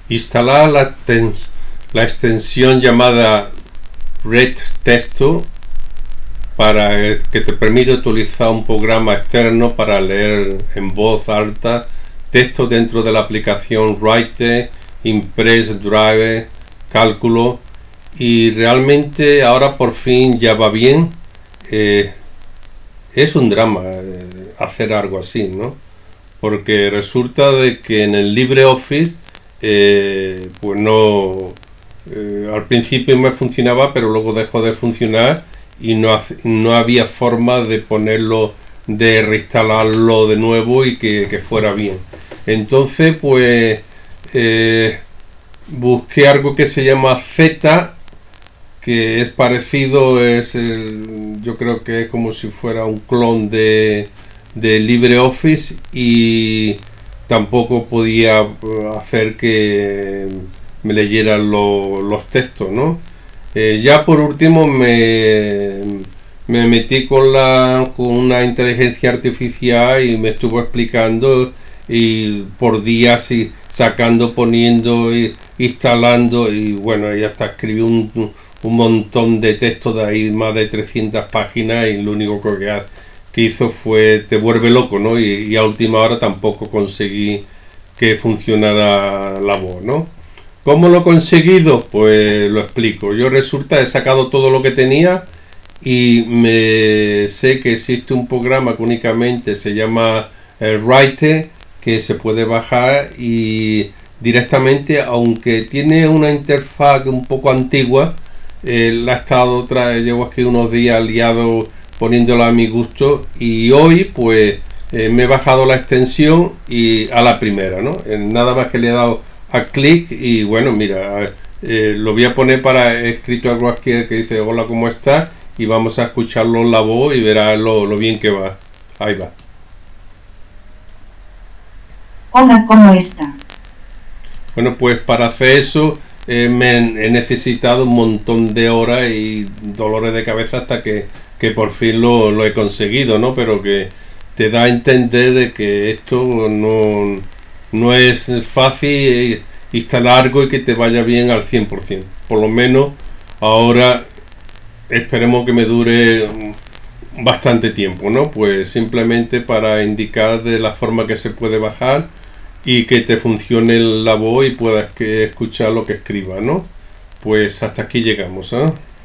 Instalar la extensión llamada Red Texto para que te permite utilizar un programa externo para leer en voz alta texto dentro de la aplicación Write, Impress, Drive, Cálculo, y realmente ahora por fin ya va bien. Es un drama hacer algo así, ¿no? Porque resulta de que en el LibreOffice pues no, al principio me funcionaba, pero luego dejó de funcionar y no había forma de ponerlo, de reinstalarlo de nuevo y que fuera bien. Entonces pues busqué algo que se llama Z, que es parecido, yo creo que es como si fuera un clon de LibreOffice, y tampoco podía hacer que me leyeran los textos, ¿no? Ya por último me metí con una inteligencia artificial y me estuvo explicando, y por días y sacando, poniendo, instalando, y bueno, y hasta escribí un montón de textos de ahí, más de 300 páginas, y lo único que hizo fue te vuelve loco, ¿no? Y a última hora tampoco conseguí que funcionara la voz, ¿no? ¿Cómo lo he conseguido? Pues lo explico. Yo he sacado todo lo que tenía, y sé que existe un programa que únicamente se llama Write, que se puede bajar y directamente, aunque tiene una interfaz un poco antigua, llevo aquí unos días liado poniéndola a mi gusto, y hoy pues me he bajado la extensión y a la primera, ¿no? Nada más que le he dado a clic, y bueno, mira, lo voy a poner he escrito algo aquí que dice hola, ¿cómo estás? Y vamos a escucharlo en la voz y verás lo bien que va. Ahí va. Hola, ¿cómo está? Bueno, pues para hacer eso he necesitado un montón de horas y dolores de cabeza hasta que por fin lo he conseguido, ¿no? Pero que te da a entender de que esto no es fácil instalar algo y que te vaya bien al 100%. Por lo menos ahora esperemos que me dure bastante tiempo, ¿no? Pues simplemente para indicar de la forma que se puede bajar y que te funcione la voz y puedas escuchar lo que escriba, ¿no? Pues hasta aquí llegamos, ¿eh?